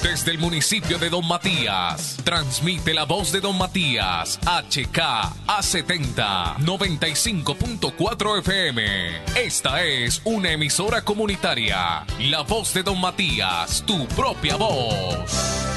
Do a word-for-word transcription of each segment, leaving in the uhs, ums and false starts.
Desde el municipio de Don Matías, transmite la voz de Don Matías, H K A setenta, noventa y cinco punto cuatro F M. Esta es una emisora comunitaria. La voz de Don Matías, tu propia voz.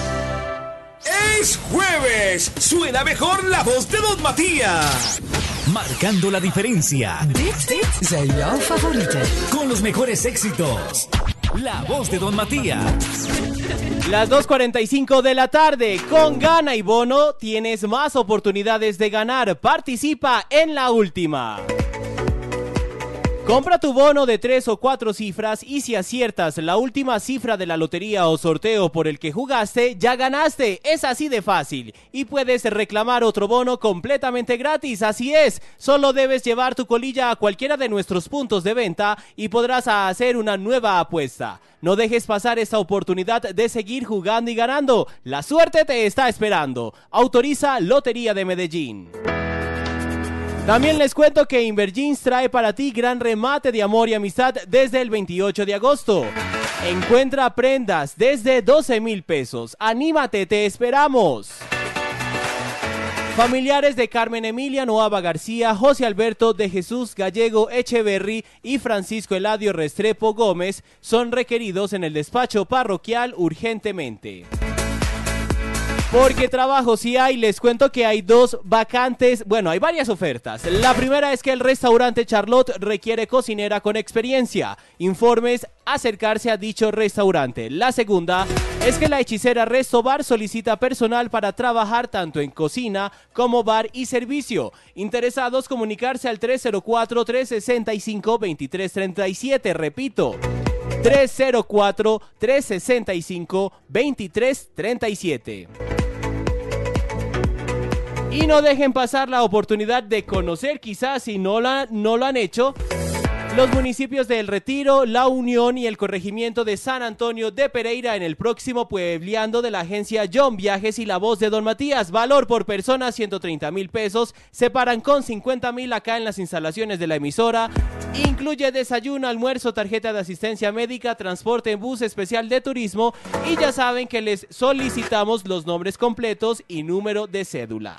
¡Es jueves! ¡Suena mejor la voz de Don Matías! Marcando la diferencia. Dit, dit zijn jouw favorieten. Con los mejores éxitos. La voz de Don Matías. Las dos cuarenta y cinco de la tarde, con Gana y Bono tienes más oportunidades de ganar. Participa en la última. Compra tu bono de tres o cuatro cifras y si aciertas la última cifra de la lotería o sorteo por el que jugaste, ya ganaste. Es así de fácil. Y puedes reclamar otro bono completamente gratis. Así es, solo debes llevar tu colilla a cualquiera de nuestros puntos de venta y podrás hacer una nueva apuesta. No dejes pasar esta oportunidad de seguir jugando y ganando. La suerte te está esperando. Autoriza Lotería de Medellín. También les cuento que Inverjeans trae para ti gran remate de amor y amistad desde el veintiocho de agosto. Encuentra prendas desde doce mil pesos. ¡Anímate, te esperamos! Familiares de Carmen Emilia Noava García, José Alberto de Jesús Gallego Echeverry y Francisco Eladio Restrepo Gómez son requeridos en el despacho parroquial urgentemente. Porque trabajo sí hay, les cuento que hay dos vacantes, bueno, hay varias ofertas. La primera es que el restaurante Charlotte requiere cocinera con experiencia. Informes, acercarse a dicho restaurante. La segunda es que la hechicera Resto Bar solicita personal para trabajar tanto en cocina como bar y servicio. Interesados, comunicarse al tres cero cuatro, tres seis cinco, dos tres tres siete, repito. tres cero cuatro, tres seis cinco, dos tres tres siete. Y no dejen pasar la oportunidad de conocer, quizás si no, la, no lo han hecho, los municipios de El Retiro, La Unión y el corregimiento de San Antonio de Pereira en el próximo Puebleando de la agencia John Viajes y la voz de Don Matías. Valor por persona ciento treinta mil pesos, se paran con cincuenta mil acá en las instalaciones de la emisora. Incluye desayuno, almuerzo, tarjeta de asistencia médica, transporte en bus especial de turismo y ya saben que les solicitamos los nombres completos y número de cédula.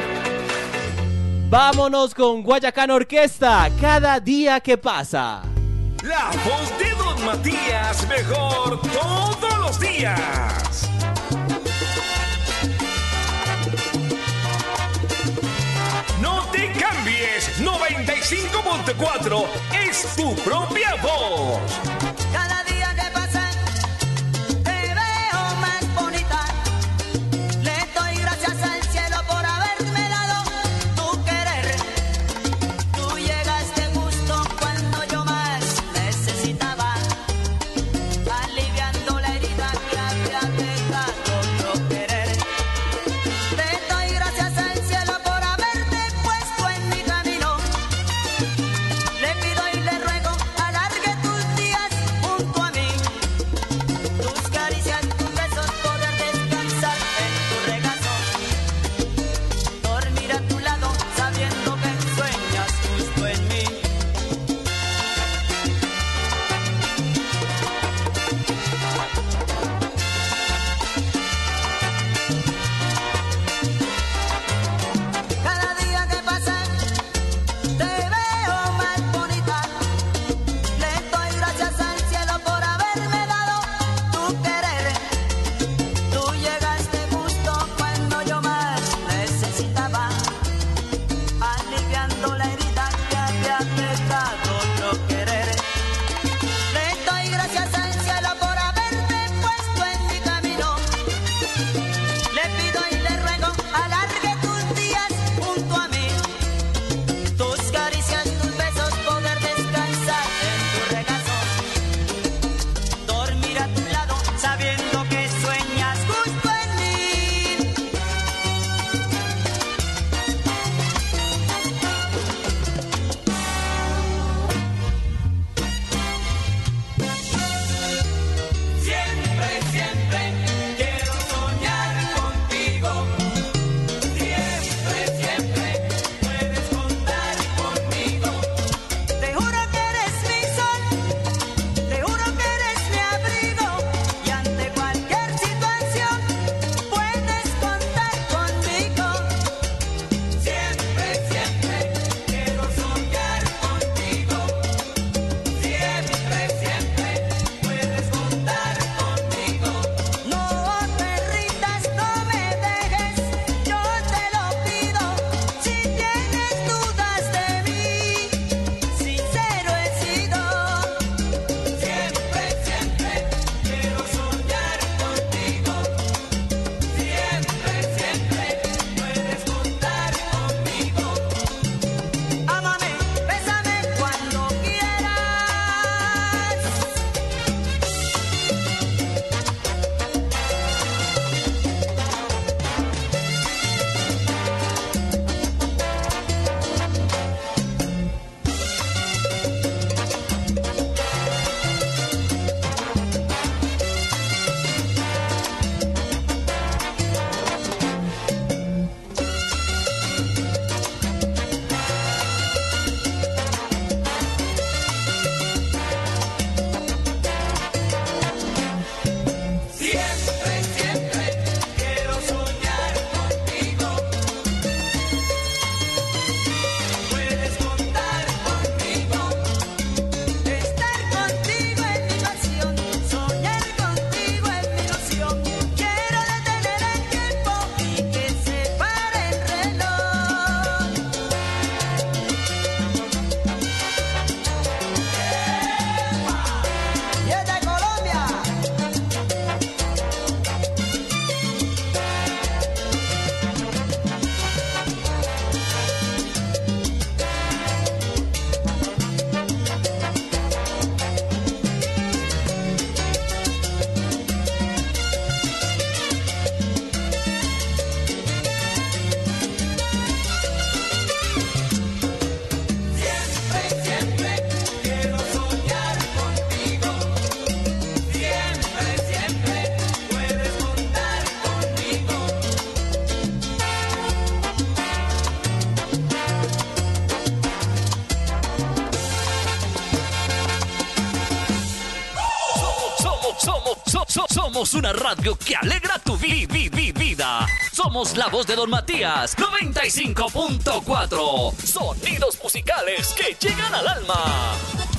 Vámonos con Guayacán Orquesta, cada día que pasa. La voz de Don Matías, mejor todos los días. No te cambies, noventa y cinco punto cuatro es tu propia voz. Cada día que pasa te veo más bonita. Le doy gracias al cielo por haberme dado tu querer. Tú llegaste justo cuando yo más necesitaba, aliviando la herida que había dejado no querer. Te doy gracias al cielo por haberte puesto en mi camino. Le pido y le ruego alargue tus días junto a Somos una radio que alegra tu vi, vi, vi, vida. Somos la voz de Don Matías, noventa y cinco punto cuatro. Sonidos musicales que llegan al alma.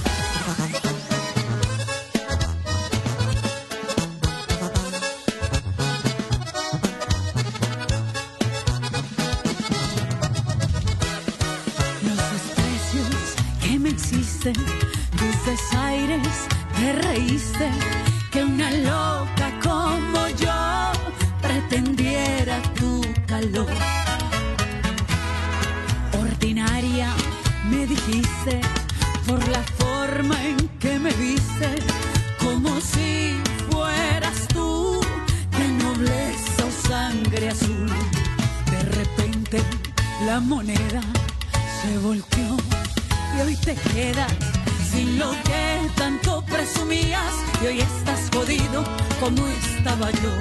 Existe, tus desaires, te reíste, que una loca como yo pretendiera tu calor. Ordinaria me dijiste por la forma en que me viste, como si fueras tú de nobleza o sangre azul. De repente la moneda se volteó y hoy te quedas sin lo que tanto presumías y hoy estás jodido como estaba yo.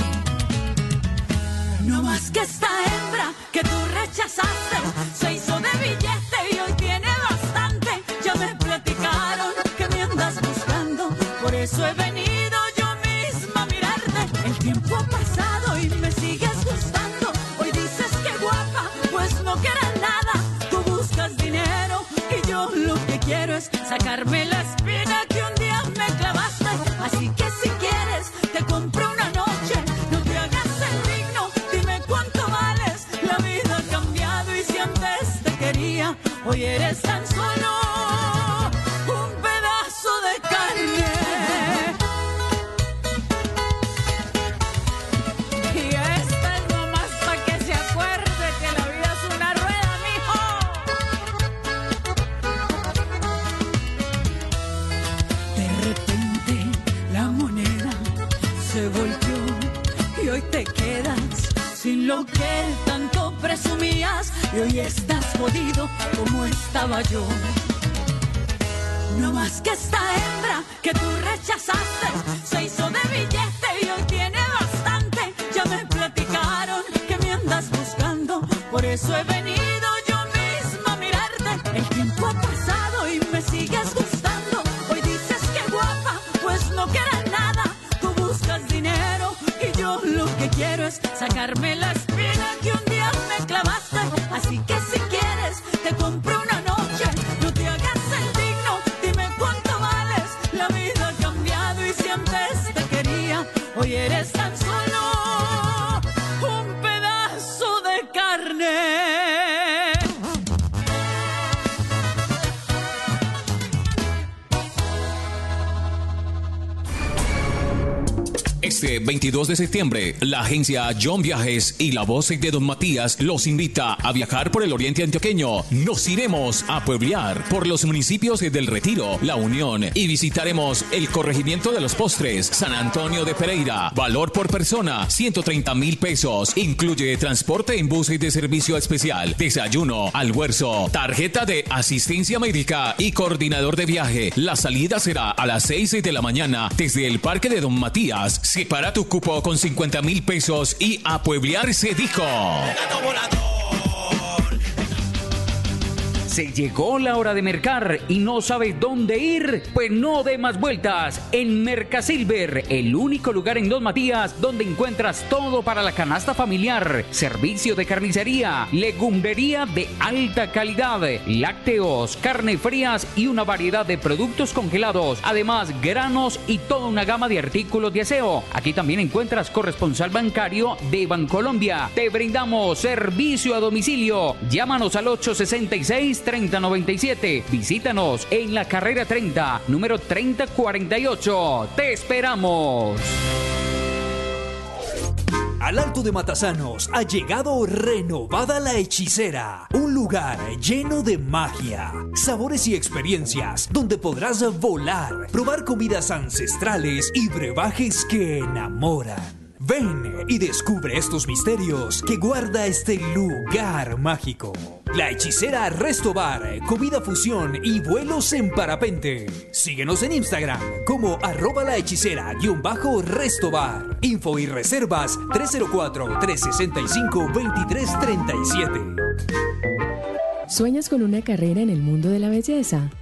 No más que esta hembra que tú rechazaste se hizo de billete y hoy tiene bastante. Ya me platicaron que me andas buscando, por eso he venido yo misma a mirarte. El tiempo ha pasado y me sigues gustando. Hoy dices que guapa, pues no quieres nada. Tú buscas dinero y yo lo que quiero es sacarme la espina que un día me clavaste. Así que si quieres te compro una noche, no te hagas el digno, dime cuánto vales. La vida ha cambiado y si antes te quería, hoy eres tan solo un pedazo de carne. Y esta es nomás pa' que se acuerde que la vida es una rueda, mijo. De repente la moneda se volteó y hoy te quedas sin lo que tanto presumías y hoy estás jodido como estaba yo. No más que esta hembra que tú rechazaste se hizo de billete y hoy tiene bastante. Ya me platicaron que me andas buscando, por eso he venido yo misma a mirarte. El tiempo ha pasado y me sigues gustando. Hoy dices que guapa, pues no quieres nada. Tú buscas dinero y yo lo que quiero es sacarme la espina que un día me clavaste. Así que si quieres te compro una noche, no te hagas el digno, dime cuánto vales. La vida ha cambiado y si antes te quería, hoy eres tan solo un pedazo de carne. Este veintidós de septiembre, la agencia John Viajes y la voz de Don Matías los invita a viajar por el oriente antioqueño. Nos iremos a pueblear por los municipios del Retiro, La Unión y visitaremos el corregimiento de los Postres, San Antonio de Pereira. Valor por persona, ciento treinta mil pesos. Incluye transporte en bus de servicio especial, desayuno, almuerzo, tarjeta de asistencia médica y coordinador de viaje. La salida será a las seis de la mañana desde el Parque de Don Matías. Separa tu cupo con cincuenta mil pesos y a pueblear se dijo. Se llegó la hora de mercar y no sabes dónde ir, pues no dé más vueltas. En Mercasilver, el único lugar en Don Matías donde encuentras todo para la canasta familiar, servicio de carnicería, legumbrería de alta calidad, lácteos, carne frías y una variedad de productos congelados, además granos y toda una gama de artículos de aseo. Aquí también encuentras corresponsal bancario de Bancolombia. Te brindamos servicio a domicilio. Llámanos al ocho sesenta y seis, treinta noventa y siete. Visítanos en la carrera treinta, número treinta cuarenta y ocho. ¡Te esperamos! Al Alto de Matasanos ha llegado Renovada la Hechicera, un lugar lleno de magia, sabores y experiencias donde podrás volar, probar comidas ancestrales y brebajes que enamoran. Ven y descubre estos misterios que guarda este lugar mágico. La Hechicera Resto Bar, comida fusión y vuelos en parapente. Síguenos en Instagram como arroba la hechicera guión bajo Resto Bar. Info y reservas tres cero cuatro, tres seis cinco, dos tres tres siete. ¿Sueñas con una carrera en el mundo de la belleza?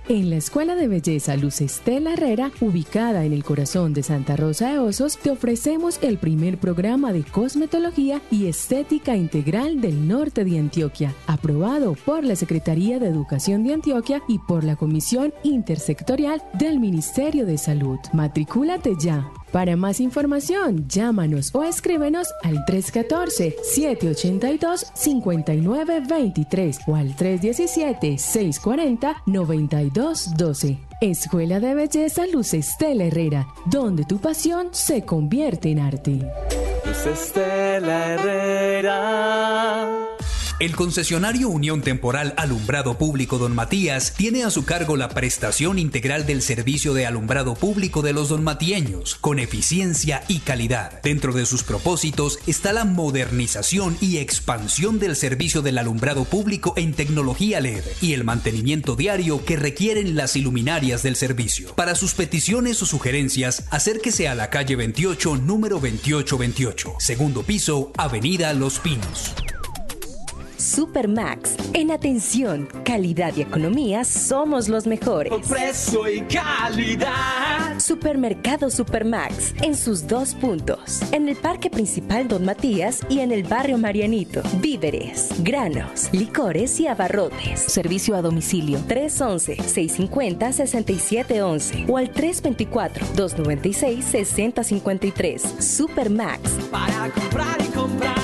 En la Escuela de Belleza Luz Estela Herrera, ubicada en el corazón de Santa Rosa de Osos, te ofrecemos el primer programa de cosmetología y estética integral del norte de Antioquia, aprobado por la Secretaría de Educación de Antioquia y por la Comisión Intersectorial del Ministerio de Salud. Matricúlate ya. Para más información, llámanos o escríbenos al tres uno cuatro, siete ocho dos, cinco nueve dos tres o al tres uno siete, seis cuatro cero, nueve dos uno dos. Escuela de Belleza Luz Estela Herrera, donde tu pasión se convierte en arte. Luz Estela Herrera. El concesionario Unión Temporal Alumbrado Público Don Matías tiene a su cargo la prestación integral del servicio de alumbrado público de los donmatieños, con eficiencia y calidad. Dentro de sus propósitos está la modernización y expansión del servicio del alumbrado público en tecnología L E D y el mantenimiento diario que requieren las iluminarias del servicio. Para sus peticiones o sugerencias, acérquese a la calle veintiocho, número veintiocho veintiocho, segundo piso, Avenida Los Pinos. Supermax. En atención, calidad y economía somos los mejores. Por precio y calidad. Supermercado Supermax en sus dos puntos. En el Parque Principal Don Matías y en el Barrio Marianito. Víveres, granos, licores y abarrotes. Servicio a domicilio tres once, seiscientos cincuenta, sesenta y siete once o al tres veinticuatro, doscientos noventa y seis, sesenta cincuenta y tres. Supermax. Para comprar y comprar.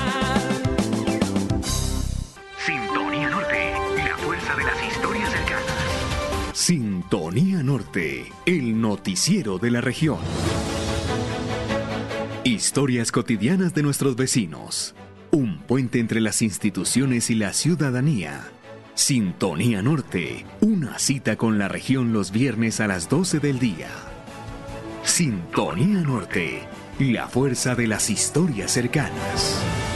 Sintonía Norte, la fuerza de las historias cercanas. Sintonía Norte, el noticiero de la región. Historias cotidianas de nuestros vecinos. Un puente entre las instituciones y la ciudadanía. Sintonía Norte, una cita con la región los viernes a las doce del día. Sintonía Norte, la fuerza de las historias cercanas.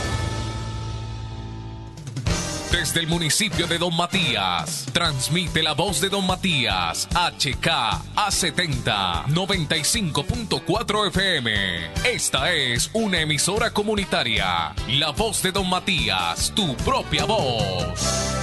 Desde el municipio de Don Matías, transmite la voz de Don Matías, H K A setenta, noventa y cinco punto cuatro F M. Esta es una emisora comunitaria. La voz de Don Matías, tu propia voz.